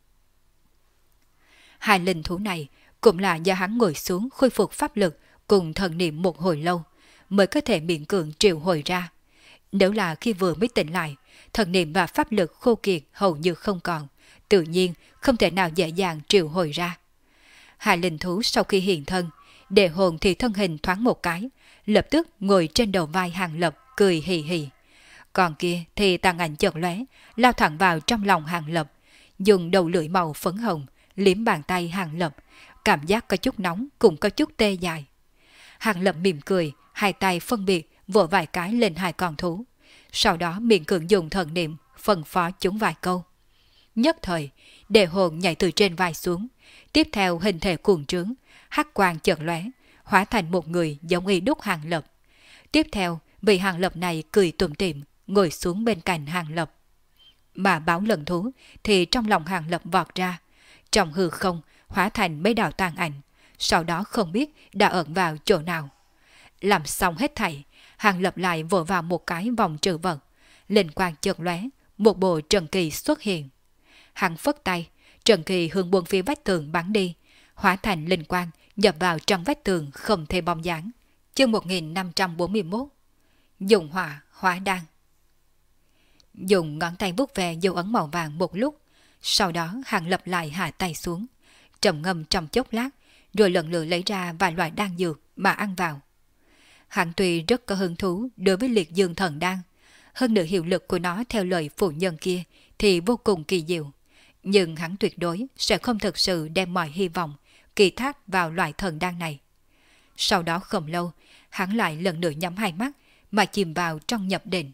Hai linh thú này cũng là do hắn ngồi xuống khôi phục pháp lực cùng thần niệm một hồi lâu mới có thể miễn cưỡng triệu hồi ra. Nếu là khi vừa mới tỉnh lại, thần niệm và pháp lực khô kiệt hầu như không còn, tự nhiên không thể nào dễ dàng triệu hồi ra. Hai linh thú sau khi hiện thân, đề hồn thì thân hình thoáng một cái, lập tức ngồi trên đầu vai Hàng Lập cười hì hì. Còn kia thì tàn ảnh chợt lóe, lao thẳng vào trong lòng Hàng Lập, dùng đầu lưỡi màu phấn hồng liếm bàn tay Hàng Lập, cảm giác có chút nóng cũng có chút tê dại. Hàng Lập mỉm cười, hai tay phân biệt vỗ vài cái lên hai con thú, sau đó miệng cưỡng dùng thần niệm phân phó chúng vài câu. Nhất thời, đề hồn nhảy từ trên vai xuống, tiếp theo hình thể cuồng trướng, hắc quang chợt lóe, hóa thành một người giống y đúc Hàng Lập. Tiếp theo, vị Hàng Lập này cười tủm tỉm ngồi xuống bên cạnh Hàng Lập. Mà báo lần thú thì trong lòng Hàng Lập vọt ra, trong hư không hóa thành mấy đạo tàn ảnh, sau đó không biết đã ẩn vào chỗ nào. Làm xong hết thảy, Hàng Lập lại vội vào một cái vòng trừ vật. Linh quang chợt lóe, một bộ trần kỳ xuất hiện. Hắn phất tay, trần kỳ hướng buông phía vách tường bắn đi, hóa thành linh quang nhập vào trong vách tường không thể bóng dáng. Chương 1541. Dùng hỏa hóa đan. Dùng ngón tay vuốt về dấu ấn màu vàng một lúc, sau đó Hàng Lập lại hạ tay xuống, trầm ngâm trong chốc lát, rồi lần lượt lấy ra vài loại đan dược mà ăn vào. Hắn tuy rất có hứng thú đối với liệt dương thần đan, hơn nữa hiệu lực của nó theo lời phụ nhân kia thì vô cùng kỳ diệu, nhưng hắn tuyệt đối sẽ không thực sự đem mọi hy vọng kỳ thác vào loại thần đan này. Sau đó không lâu, hắn lại lần nữa nhắm hai mắt mà chìm vào trong nhập định.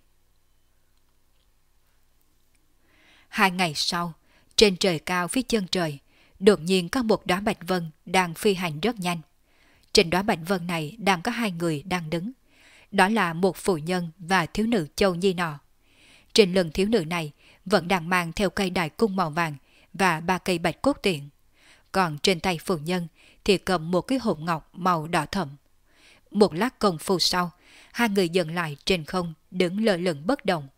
2 ngày sau, trên trời cao phía chân trời, đột nhiên có một đóa bạch vân đang phi hành rất nhanh. Trên đóa bạch vân này đang có 2 người đang đứng. Đó là một phụ nhân và thiếu nữ Châu Nhi nọ. Trên lưng thiếu nữ này vẫn đang mang theo cây đại cung màu vàng và 3 cây bạch cốt tiện. Còn trên tay phụ nhân thì cầm một cái hộp ngọc màu đỏ thẫm. Một lát công phu sau, 2 người dừng lại trên không, đứng lơ lửng bất động.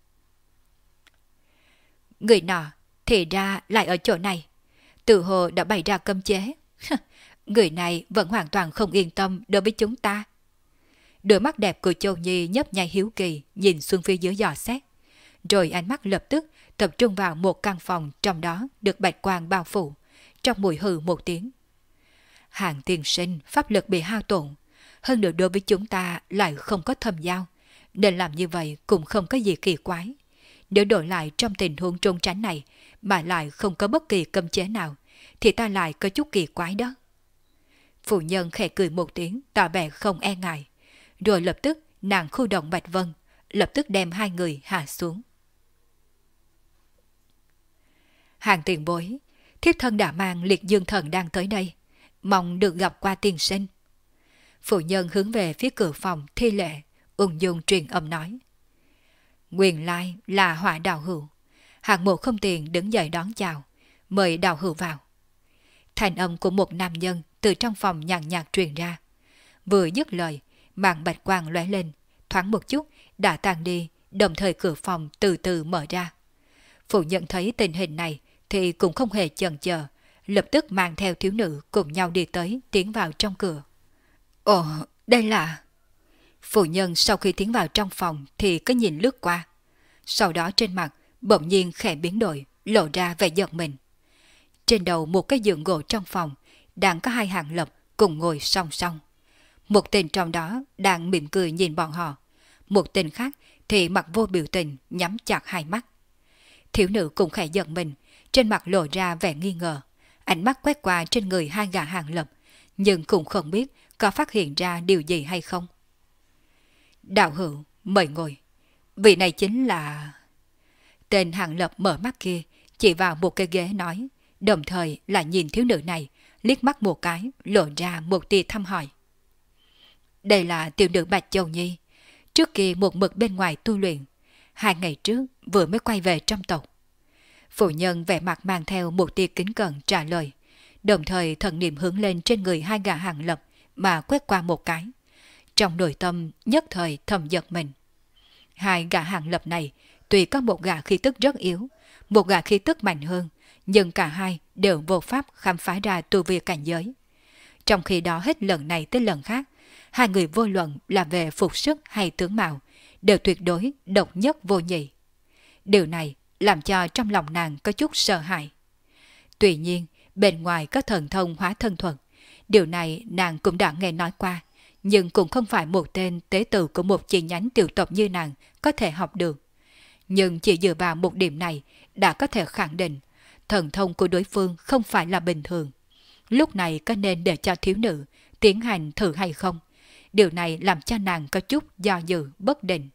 Người nọ thì ra lại ở chỗ này, tự hồ đã bày ra cấm chế. Người này vẫn hoàn toàn không yên tâm đối với chúng ta. Đôi mắt đẹp của Châu Nhi nhấp nháy hiếu kỳ nhìn xuống phía dưới dò xét, rồi ánh mắt lập tức tập trung vào một căn phòng trong đó được bạch quang bao phủ, trong mùi hừ một tiếng. Hàng tiên sinh pháp lực bị hao tổn, hơn nữa đối với chúng ta lại không có thâm giao, nên làm như vậy cũng không có gì kỳ quái. Nếu đổi lại trong tình huống trốn tránh này mà lại không có bất kỳ cấm chế nào, thì ta lại có chút kỳ quái đó. Phụ nhân khẽ cười một tiếng tỏ vẻ không e ngại, rồi lập tức nàng khu động bạch vân, lập tức đem 2 người hạ xuống. Hàng tiền bối, thiếp thân đã mang liệt dương thần đang tới đây, mong được gặp qua tiên sinh. Phụ nhân hướng về phía cửa phòng thi lễ, ung dung truyền âm nói. Nguyên lai là Hỏa đạo hữu. Hạng Mộ không tiền đứng dậy đón chào, mời đạo hữu vào. Thành âm của một nam nhân từ trong phòng nhàn nhạt truyền ra. Vừa dứt lời, màn bạch quang lóe lên, thoáng một chút đã tan đi, đồng thời cửa phòng từ từ mở ra. Phụ nhận thấy tình hình này thì cũng không hề chần chờ, lập tức mang theo thiếu nữ cùng nhau đi tới, tiến vào trong cửa. Ồ, đây là... Phụ nhân sau khi tiến vào trong phòng thì có nhìn lướt qua. Sau đó trên mặt bỗng nhiên khẽ biến đổi, lộ ra vẻ giật mình. Trên đầu một cái giường gỗ trong phòng đang có 2 Hàng Lập cùng ngồi song song. Một tên trong đó đang mỉm cười nhìn bọn họ, một tên khác thì mặt vô biểu tình nhắm chặt 2 mắt. Thiếu nữ cũng khẽ giật mình, trên mặt lộ ra vẻ nghi ngờ, ánh mắt quét qua trên người 2 gã Hàng Lập, nhưng cũng không biết có phát hiện ra điều gì hay không. Đạo hữu, mời ngồi. Vị này chính là... Tên Hàng Lập mở mắt kia, chỉ vào một cái ghế nói, đồng thời lại nhìn thiếu nữ này, liếc mắt một cái, lộ ra một tia thăm hỏi. Đây là tiểu nữ Bạch Châu Nhi, trước kia một mực bên ngoài tu luyện, 2 ngày trước vừa mới quay về trong tộc. Phụ nhân vẻ mặt mang theo một tia kính cẩn trả lời, đồng thời thần niệm hướng lên trên người 2 gã Hàng Lập mà quét qua một cái. Trong nội tâm nhất thời thầm giật mình. 2 gã Hàng Lập này tuy có một gã khí tức rất yếu, một gã khí tức mạnh hơn, nhưng cả hai đều vô pháp khám phá ra tu vi cảnh giới. Trong khi đó hết lần này tới lần khác, 2 người vô luận là về phục sức hay tướng mạo đều tuyệt đối độc nhất vô nhị. Điều này làm cho trong lòng nàng có chút sợ hãi. Tuy nhiên, bên ngoài có thần thông hóa thân thuật, điều này nàng cũng đã nghe nói qua, nhưng cũng không phải một tên tế tự của một chi nhánh tiểu tộc như nàng có thể học được. Nhưng chỉ dựa vào một điểm này đã có thể khẳng định thần thông của đối phương không phải là bình thường. Lúc này có nên để cho thiếu nữ tiến hành thử hay không? Điều này làm cho nàng có chút do dự bất định.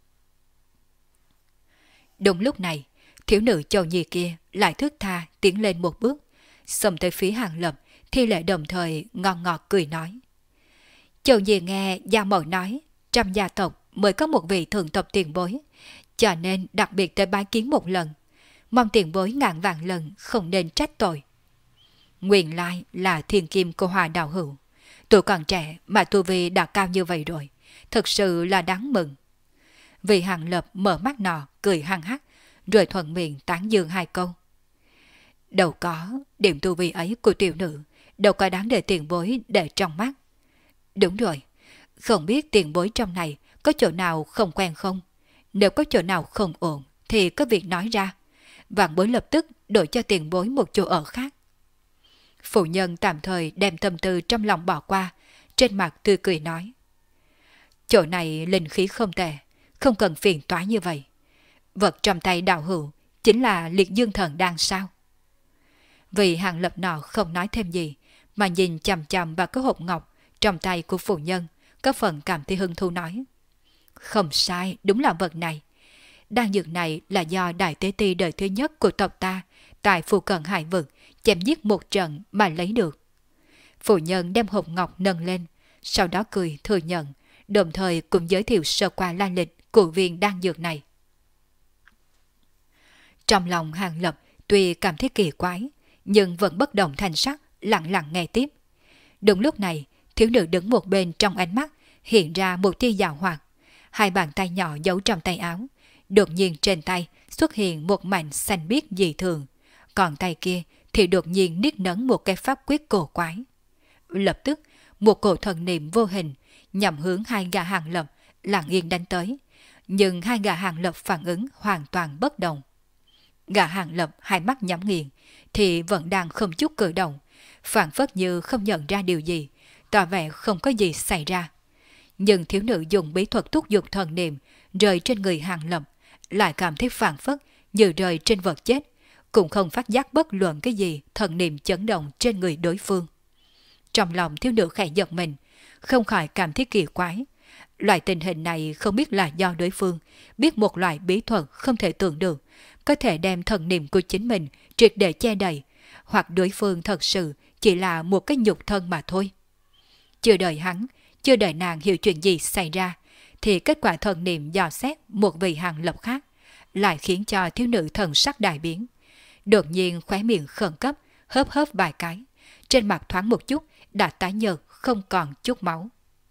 Đúng lúc này, thiếu nữ Châu Nhi kia lại thước tha tiến lên một bước, xông tới phía Hàng Lập, thi lễ đồng thời ngon ngọt cười nói. Châu Nhi nghe Gia Mẫu nói, trong gia tộc mới có một vị thượng tộc tiền bối, cho nên đặc biệt tới bái kiến một lần. Mong tiền bối ngàn vạn lần không nên trách tội. Nguyên lai là thiên kim của Hòa đạo hữu. Tuổi còn trẻ mà tu vi đã cao như vậy rồi, thật sự là đáng mừng. Vị Hàng Lập mở mắt nọ, cười hăng hắc, rồi thuận miệng tán dương hai câu. Đâu có, điểm tu vi ấy của tiểu nữ, đâu có đáng để tiền bối để trong mắt. Đúng rồi, không biết tiền bối trong này có chỗ nào không quen không? Nếu có chỗ nào không ổn thì có việc nói ra. Vạn bối lập tức đổi cho tiền bối một chỗ ở khác. Phụ nhân tạm thời đem tâm tư trong lòng bỏ qua, trên mặt tươi cười nói. Chỗ này linh khí không tệ, không cần phiền toái như vậy. Vật trong tay đạo hữu chính là liệt dương thần đan sao? Vì Hàng Lập nọ không nói thêm gì, mà nhìn chằm chằm vào cái hộp ngọc trong tay của phụ nhân, có phần cảm thấy hứng thú nói. Không sai, đúng là vật này. Đan dược này là do đại tế ti đời thứ nhất của tộc ta tại phù cận hải vực chém giết một trận mà lấy được. Phụ nhân đem hộp ngọc nâng lên, sau đó cười thừa nhận, đồng thời cũng giới thiệu sơ qua lai lịch của viên đan dược này. Trong lòng Hàng Lập tuy cảm thấy kỳ quái, nhưng vẫn bất động thanh sắc, lặng lặng nghe tiếp. Đúng lúc này, thiếu nữ đứng một bên trong ánh mắt hiện ra một tia giảo hoạt, hai bàn tay nhỏ giấu trong tay áo. Đột nhiên trên tay xuất hiện một mảnh xanh biếc dị thường, còn tay kia thì đột nhiên niết nấn một cái pháp quyết cổ quái. Lập tức, một cổ thần niệm vô hình nhằm hướng hai gã Hàng Lập lặng yên đánh tới, nhưng hai gã Hàng Lập phản ứng hoàn toàn bất động. Gã Hàng Lập hai mắt nhắm nghiền thì vẫn đang không chút cử động, phảng phất như không nhận ra điều gì, tỏ vẻ không có gì xảy ra. Nhưng thiếu nữ dùng bí thuật thúc giục thần niệm rơi trên người Hàng Lập, lại cảm thấy phảng phất như rơi trên vật chết, cũng không phát giác bất luận cái gì thần niệm chấn động trên người đối phương. Trong lòng thiếu nữ khẽ giật mình, không khỏi cảm thấy kỳ quái. Loại tình hình này không biết là do đối phương biết một loại bí thuật không thể tưởng được, có thể đem thần niệm của chính mình triệt để che đậy, hoặc đối phương thật sự chỉ là một cái nhục thân mà thôi. Chưa đợi nàng hiểu chuyện gì xảy ra, thì kết quả thần niệm dò xét một vị Hàng Lập khác lại khiến cho thiếu nữ thần sắc đại biến. Đột nhiên khóe miệng khẩn cấp, hớp hớp vài cái, trên mặt thoáng một chút đã tái nhợt không còn chút máu.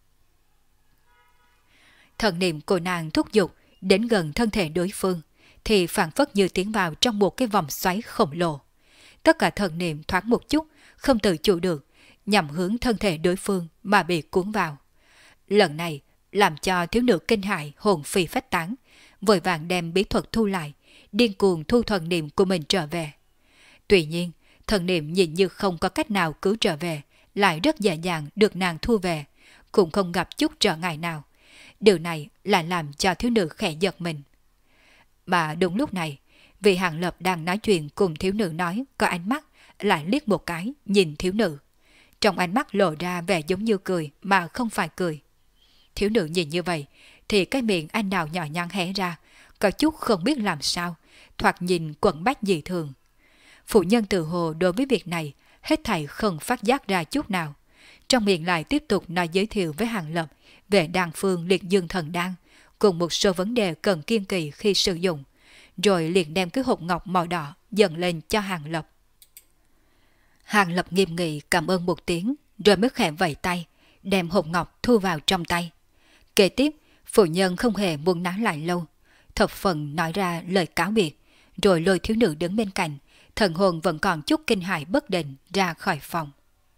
Thần niệm của nàng thúc giục đến gần thân thể đối phương, thì phảng phất như tiến vào trong một cái vòng xoáy khổng lồ. Tất cả thần niệm thoáng một chút, không tự chủ được, nhằm hướng thân thể đối phương mà bị cuốn vào. Lần này làm cho thiếu nữ kinh hại hồn phi phách tán, vội vàng đem bí thuật thu lại, điên cuồng thu thần niệm của mình trở về. Tuy nhiên, thần niệm nhìn như không có cách nào cứu trở về, lại rất dễ dàng được nàng thu về, cũng không gặp chút trở ngại nào. Điều này lại làm cho thiếu nữ khẽ giật mình. Mà đúng lúc này, vị Hàng Lập đang nói chuyện cùng thiếu nữ nói có ánh mắt, lại liếc một cái nhìn thiếu nữ. Trong ánh mắt lộ ra vẻ giống như cười mà không phải cười. Thiếu nữ nhìn như vậy thì cái miệng anh đào nhỏ nhắn hé ra, có chút không biết làm sao, thoạt nhìn quẩn bách dị thường. Phụ nhân tự hồ đối với việc này hết thảy không phát giác ra chút nào. Trong miệng lại tiếp tục nói giới thiệu với Hàng Lập về đan phương liệt dương thần đan, cùng một số vấn đề cần kiên kỳ khi sử dụng, rồi liền đem cái hộp ngọc màu đỏ dần lên cho Hàng Lập. Hàng Lập nghiêm nghị cảm ơn một tiếng, rồi mới khẽ vẫy tay, đem hộp ngọc thu vào trong tay. Kế tiếp, phụ nhân không hề muốn nói lại lâu, thập phần nói ra lời cáo biệt, rồi lôi thiếu nữ đứng bên cạnh, thần hồn vẫn còn chút kinh hãi bất định ra khỏi phòng.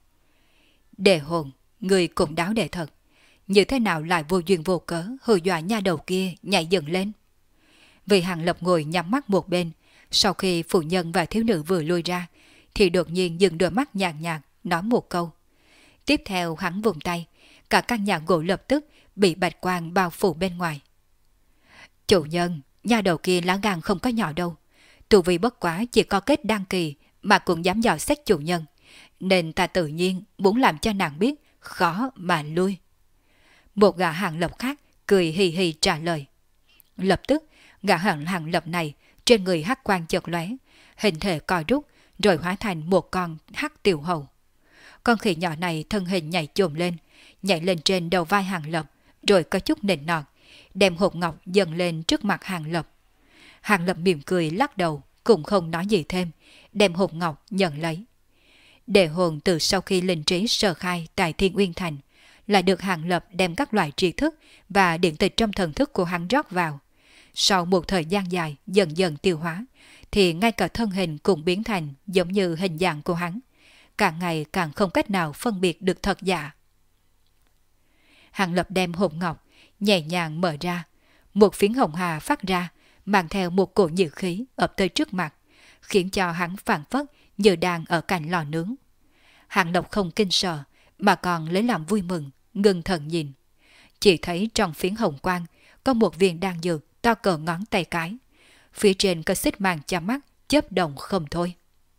Đề hồn, người cũng đáo đề thật, như thế nào lại vô duyên vô cớ hù dọa nha đầu kia nhảy dựng lên. Vì Hàng Lập ngồi nhắm mắt một bên, sau khi phụ nhân và thiếu nữ vừa lui ra, thì đột nhiên dừng đôi mắt nhàn nhạt nói một câu. Tiếp theo hắn vùng tay, cả căn nhà gỗ lập tức bị bạch quang bao phủ bên ngoài. Chủ nhân, nha đầu kia lá gan không có nhỏ đâu, tu vi bất quá chỉ có kết đăng kỳ mà cũng dám dò xét chủ nhân, nên ta tự nhiên muốn làm cho nàng biết khó mà lui. Một gã Hàng Lập khác cười hì hì trả lời. Lập tức, gã Hàng Lập này trên người hắc quang chợt lóe, hình thể co rút, rồi hóa thành một con hắc tiểu hầu. Con khỉ nhỏ này thân hình nhảy chồm lên, nhảy lên trên đầu vai Hàng Lập, rồi có chút nịnh nọt, đem hộp ngọc dần lên trước mặt Hàng Lập. Hàng Lập mỉm cười lắc đầu, cũng không nói gì thêm, đem hộp ngọc nhận lấy. Đề hồn từ sau khi linh trí sơ khai tại Thiên Uyên Thành, lại được Hàng Lập đem các loại tri thức và điện tịch trong thần thức của hắn rót vào. Sau một thời gian dài dần dần tiêu hóa, thì ngay cả thân hình cũng biến thành giống như hình dạng của hắn. Càng ngày càng không cách nào phân biệt được thật giả. Hàng Lập đem hộp ngọc nhẹ nhàng mở ra, một phiến hồng hà phát ra, mang theo một cổ nhiệt khí ập tới trước mặt, khiến cho hắn phảng phất như đang ở cạnh lò nướng. Hàng Lập không kinh sợ, mà còn lấy làm vui mừng, ngưng thần nhìn. Chỉ thấy trong phiến hồng quang có một viên đan dược to cỡ ngón tay cái, phía trên có xích màng cho mắt chớp động không thôi.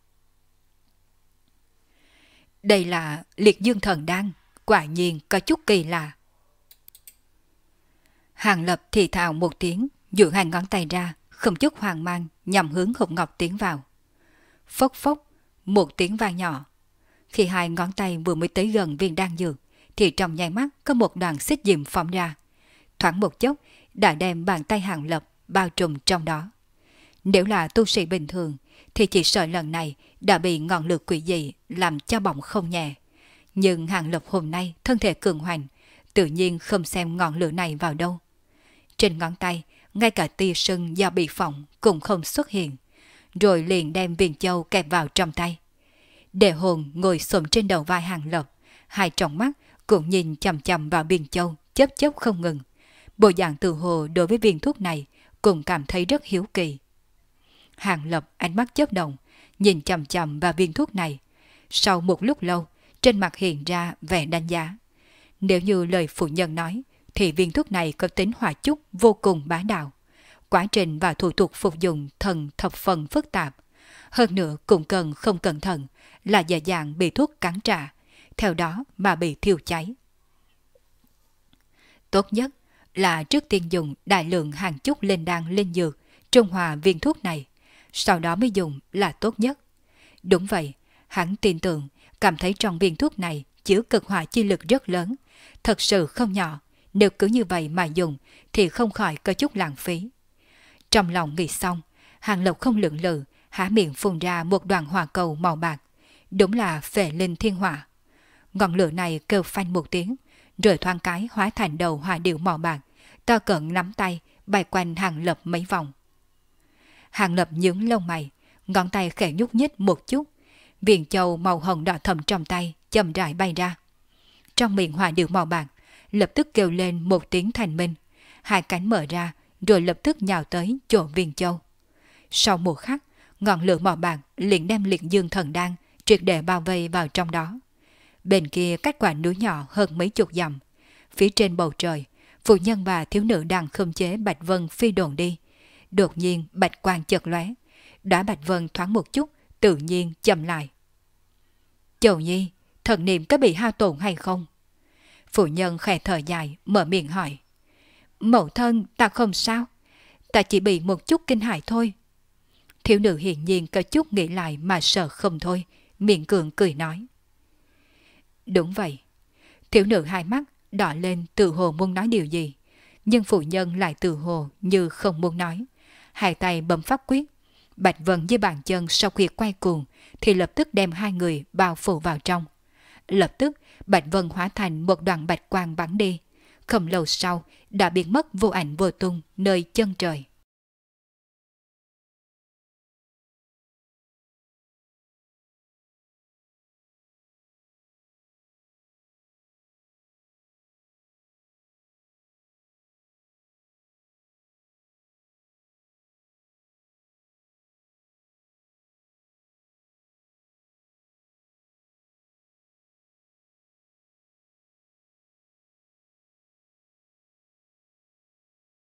Đây là liệt dương thần đan, quả nhiên có chút kỳ lạ. Hàng Lập thì thào một tiếng, duỗi hai ngón tay ra, không chút hoang mang nhằm hướng hộp ngọc tiến vào. Phốc phốc, một tiếng vang nhỏ. Khi hai ngón tay vừa mới tới gần viên đan dược, thì trong nháy mắt có một đoàn xích diệm phóng ra. Thoáng một chốc đã đem bàn tay Hàng Lập bao trùm trong đó. Nếu là tu sĩ bình thường, thì chỉ sợ lần này đã bị ngọn lửa quỷ dị làm cho bỏng không nhẹ. Nhưng Hàng Lập hôm nay thân thể cường hoành, tự nhiên không xem ngọn lửa này vào đâu. Trên ngón tay, ngay cả tia sưng do bị phỏng cũng không xuất hiện, rồi liền đem viên châu kẹp vào trong tay. Đệ hồn ngồi xổm trên đầu vai Hàng Lập, hai tròng mắt cũng nhìn chằm chằm vào viên châu, chớp chớp không ngừng. Bộ dạng tự hồ đối với viên thuốc này cũng cảm thấy rất hiếu kỳ. Hàng Lập ánh mắt chớp động, nhìn chằm chằm vào viên thuốc này. Sau một lúc lâu, trên mặt hiện ra vẻ đánh giá. Nếu như lời phụ nhân nói, thì viên thuốc này có tính hỏa chúc vô cùng bá đạo. Quá trình và thủ tục phục dụng thần thập phần phức tạp. Hơn nữa cũng cần không cẩn thận là dễ dàng bị thuốc cắn trả, theo đó mà bị thiêu cháy. Tốt nhất là trước tiên dùng đại lượng hàng chút lên đan linh dược, trung hòa viên thuốc này, sau đó mới dùng là tốt nhất. Đúng vậy, hắn tin tưởng, cảm thấy trong viên thuốc này chứa cực hỏa chi lực rất lớn, thật sự không nhỏ, nếu cứ như vậy mà dùng thì không khỏi có chút lãng phí. Trong lòng nghĩ xong, Hàng Lập không lưỡng lự, há miệng phun ra một đoàn hỏa cầu màu bạc, đúng là phệ linh thiên hỏa. Ngọn lửa này kêu phanh một tiếng, rồi thoáng cái hóa thành đầu hỏa điệu màu bạc, to cỡ nắm tay, bay quanh Hàng Lập mấy vòng. Hàng Lập nhướng lông mày, ngón tay khẽ nhúc nhích một chút, viên châu màu hồng đỏ thẫm trong tay chậm rãi bay ra. Trong miệng hỏa điệu màu bạc lập tức kêu lên một tiếng thành minh, hai cánh mở ra rồi lập tức nhào tới chỗ viên châu. Sau một khắc, ngọn lửa màu bạc liền đem liệt dương thần đan triệt để bao vây vào trong đó. Bên kia cách quả núi nhỏ hơn mấy chục dặm, phía trên bầu trời, phụ nhân và thiếu nữ đang khống chế bạch vân phi đồn đi. Đột nhiên bạch quang chợt lóe, đóa bạch vân thoáng một chút, tự nhiên chậm lại. Chầu nhi, thần niệm có bị hao tổn hay không? Phụ nhân khẽ thở dài, mở miệng hỏi. Mẫu thân, ta không sao, ta chỉ bị một chút kinh hãi thôi. Thiếu nữ hiển nhiên có chút nghĩ lại mà sợ không thôi, miệng cường cười nói. Đúng vậy. Thiếu nữ hai mắt đỏ lên tự hồ muốn nói điều gì, nhưng phụ nhân lại tự hồ như không muốn nói. Hai tay bấm pháp quyết, bạch vân với bàn chân sau khi quay cuồng thì lập tức đem hai người bao phủ vào trong. Lập tức bạch vân hóa thành một đoàn bạch quang bắn đi, không lâu sau đã biến mất vô ảnh vô tung nơi chân trời.